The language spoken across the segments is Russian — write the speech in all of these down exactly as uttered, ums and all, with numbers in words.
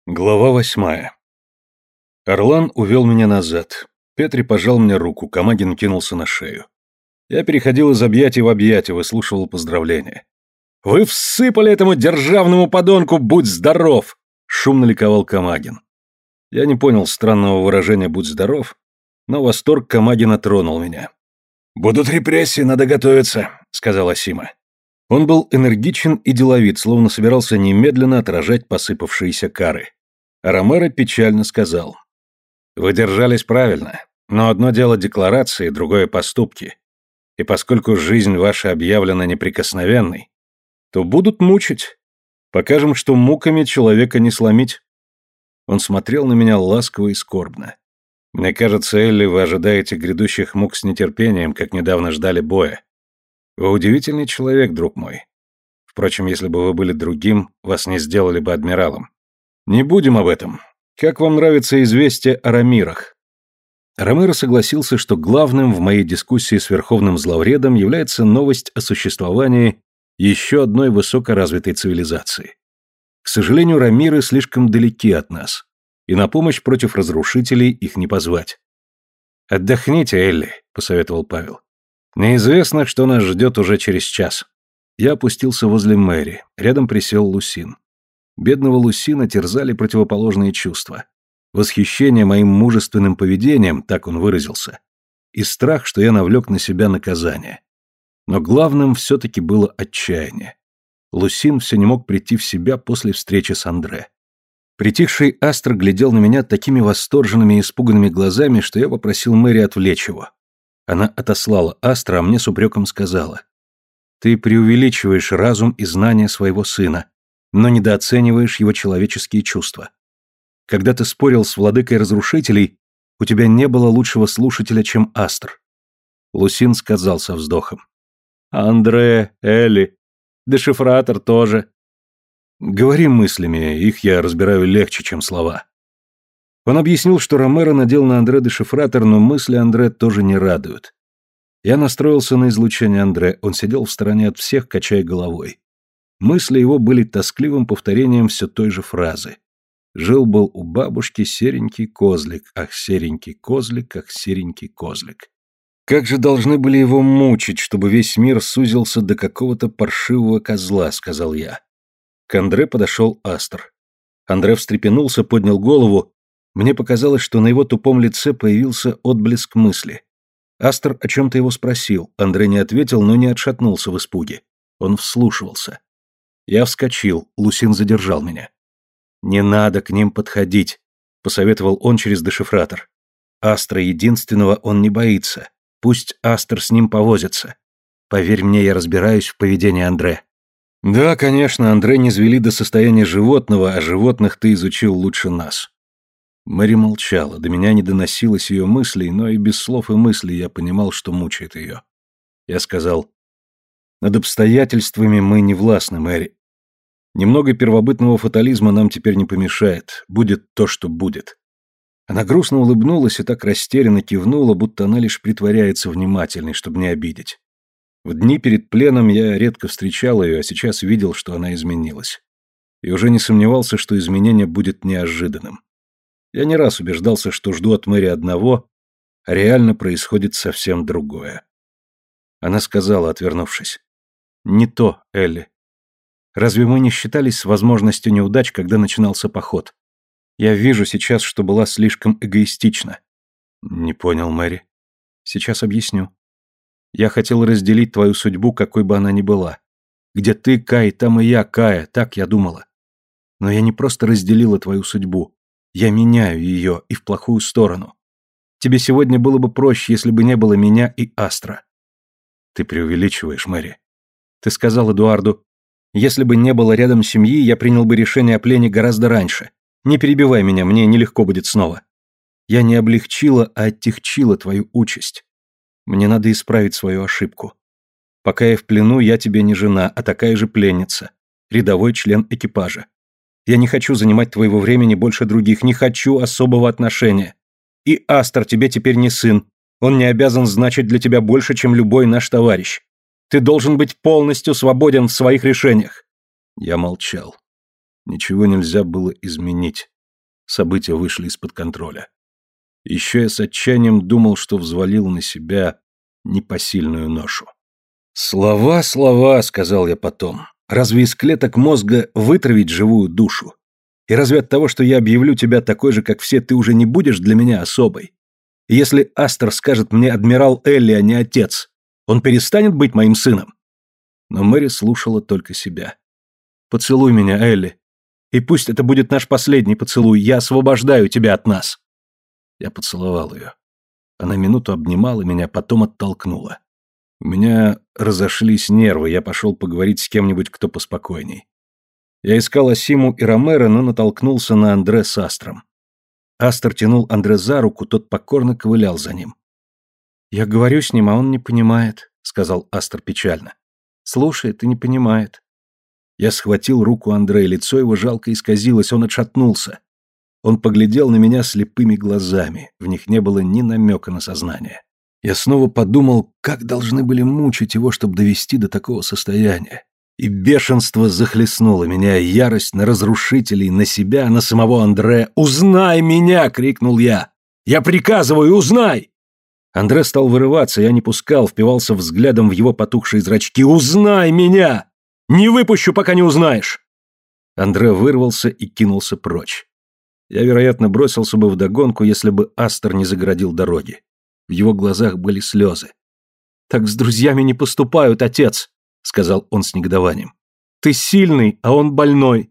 Глава восьмая. Орлан увел меня назад. Петри пожал мне руку, Камагин кинулся на шею. Я переходил из объятий в объятия, выслушивал поздравления. «Вы всыпали этому державному подонку, будь здоров!» — шумно ликовал Камагин. Я не понял странного выражения «будь здоров», но восторг Камагина тронул меня. «Будут репрессии, надо готовиться», — сказала Сима. Он был энергичен и деловит, словно собирался немедленно отражать посыпавшиеся кары. А Ромеро печально сказал: «Вы держались правильно, но одно дело декларации, другое поступки. И поскольку жизнь ваша объявлена неприкосновенной, то будут мучить. Покажем, что муками человека не сломить». Он смотрел на меня ласково и скорбно. «Мне кажется, Элли, вы ожидаете грядущих мук с нетерпением, как недавно ждали боя. Вы удивительный человек, друг мой. Впрочем, если бы вы были другим, вас не сделали бы адмиралом. Не будем об этом. Как вам нравится известие о Рамирах?» Ромеро согласился, что главным в моей дискуссии с верховным зловредом является новость о существовании еще одной высокоразвитой цивилизации. К сожалению, Рамиры слишком далеки от нас, и на помощь против разрушителей их не позвать. «Отдохните, Элли», — посоветовал Павел. «Неизвестно, что нас ждет уже через час». Я опустился возле Мэри, рядом присел Лусин. Бедного Лусина терзали противоположные чувства. Восхищение моим мужественным поведением, так он выразился, и страх, что я навлек на себя наказание. Но главным все-таки было отчаяние. Лусин все не мог прийти в себя после встречи с Андре. Притихший Астр глядел на меня такими восторженными и испуганными глазами, что я попросил Мэри отвлечь его. Она отослала Астра, а мне с упреком сказала: «Ты преувеличиваешь разум и знания своего сына, но недооцениваешь его человеческие чувства. Когда ты спорил с владыкой разрушителей, у тебя не было лучшего слушателя, чем Астр». Лусин сказал со вздохом: «Андре, Элли, дешифратор тоже». «Говори мыслями, их я разбираю легче, чем слова». Он объяснил, что Ромеро надел на Андре дешифратор, но мысли Андре тоже не радуют. Я настроился на излучение Андре, он сидел в стороне от всех, качая головой. Мысли его были тоскливым повторением все той же фразы. Жил-был у бабушки серенький козлик, ах, серенький козлик, ах, серенький козлик. Как же должны были его мучить, чтобы весь мир сузился до какого-то паршивого козла, сказал я. К Андре подошел Астр. Андре встрепенулся, поднял голову. Мне показалось, что на его тупом лице появился отблеск мысли. Астр о чем-то его спросил. Андре не ответил, но не отшатнулся в испуге. Он вслушивался. Я вскочил, Лусин задержал меня. «Не надо к ним подходить», — посоветовал он через дешифратор. «Астра единственного он не боится. Пусть Астр с ним повозится. Поверь мне, я разбираюсь в поведении Андре». «Да, конечно, Андре низвели до состояния животного, а животных ты изучил лучше нас». Мэри молчала, до меня не доносилось ее мыслей, но и без слов и мыслей я понимал, что мучает ее. Я сказал: «Над обстоятельствами мы не властны, Мэри. Немного первобытного фатализма нам теперь не помешает. Будет то, что будет». Она грустно улыбнулась и так растерянно кивнула, будто она лишь притворяется внимательной, чтобы не обидеть. В дни перед пленом я редко встречал ее, а сейчас видел, что она изменилась. И уже не сомневался, что изменение будет неожиданным. Я не раз убеждался, что жду от Мэри одного, а реально происходит совсем другое. Она сказала, отвернувшись: «Не то, Элли. Разве мы не считались с возможностью неудач, когда начинался поход? Я вижу сейчас, что была слишком эгоистична». «Не понял, Мэри. Сейчас объясню. Я хотел разделить твою судьбу, какой бы она ни была. Где ты, Кай, там и я, Кая, так я думала. Но я не просто разделила твою судьбу. Я меняю ее, и в плохую сторону. Тебе сегодня было бы проще, если бы не было меня и Астра». «Ты преувеличиваешь, Мэри. Ты сказал Эдуарду: если бы не было рядом семьи, я принял бы решение о плене гораздо раньше. Не перебивай меня, мне нелегко будет снова. Я не облегчила, а оттягчила твою участь. Мне надо исправить свою ошибку. Пока я в плену, я тебе не жена, а такая же пленница, рядовой член экипажа. Я не хочу занимать твоего времени больше других, не хочу особого отношения. И Астр тебе теперь не сын, он не обязан значить для тебя больше, чем любой наш товарищ. Ты должен быть полностью свободен в своих решениях». Я молчал. Ничего нельзя было изменить. События вышли из-под контроля. Еще я с отчаянием думал, что взвалил на себя непосильную ношу. «Слова, слова», — сказал я потом. «Разве из клеток мозга вытравить живую душу? И разве от того, что я объявлю тебя такой же, как все, ты уже не будешь для меня особой? И если Астер скажет мне адмирал Элли, а не отец, он перестанет быть моим сыном?» Но Мэри слушала только себя. «Поцелуй меня, Элли. И пусть это будет наш последний поцелуй. Я освобождаю тебя от нас». Я поцеловал ее. Она минуту обнимала меня, потом оттолкнула. У меня разошлись нервы, я пошел поговорить с кем-нибудь, кто поспокойней. Я искал Асиму и Ромеро, но натолкнулся на Андре с Астром. Астер тянул Андре за руку, тот покорно ковылял за ним. «Я говорю с ним, а он не понимает», — сказал Астер печально. «Слушает и не понимает». Я схватил руку Андре, лицо его жалко исказилось, он отшатнулся. Он поглядел на меня слепыми глазами, в них не было ни намека на сознание. Я снова подумал, как должны были мучить его, чтобы довести до такого состояния. И бешенство захлестнуло меня, ярость на разрушителей, на себя, на самого Андре. «Узнай меня!» — крикнул я. «Я приказываю, узнай!» Андре стал вырываться, я не пускал, впивался взглядом в его потухшие зрачки. «Узнай меня! Не выпущу, пока не узнаешь!» Андре вырвался и кинулся прочь. Я, вероятно, бросился бы вдогонку, если бы Астер не загородил дороги. В его глазах были слезы. «Так с друзьями не поступают, отец!» — сказал он с негодованием. «Ты сильный, а он больной!»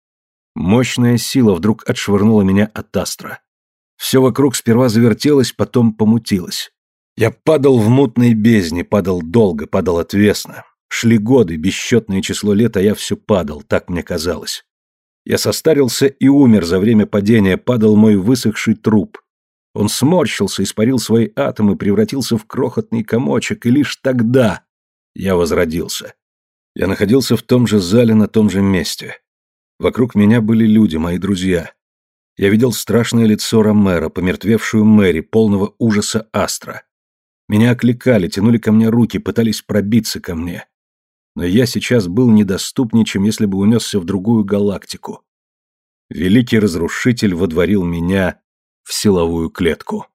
Мощная сила вдруг отшвырнула меня от Астра. Все вокруг сперва завертелось, потом помутилось. Я падал в мутной бездне, падал долго, падал отвесно. Шли годы, бесчетное число лет, а я все падал, так мне казалось. Я состарился и умер за время падения, падал мой высохший труп. Он сморщился, испарил свои атомы, превратился в крохотный комочек, и лишь тогда я возродился. Я находился в том же зале, на том же месте. Вокруг меня были люди, мои друзья. Я видел страшное лицо Ромеро, помертвевшую Мэри, полного ужаса Астра. Меня окликали, тянули ко мне руки, пытались пробиться ко мне. Но я сейчас был недоступнее, чем если бы унесся в другую галактику. Великий разрушитель водворил меня в силовую клетку.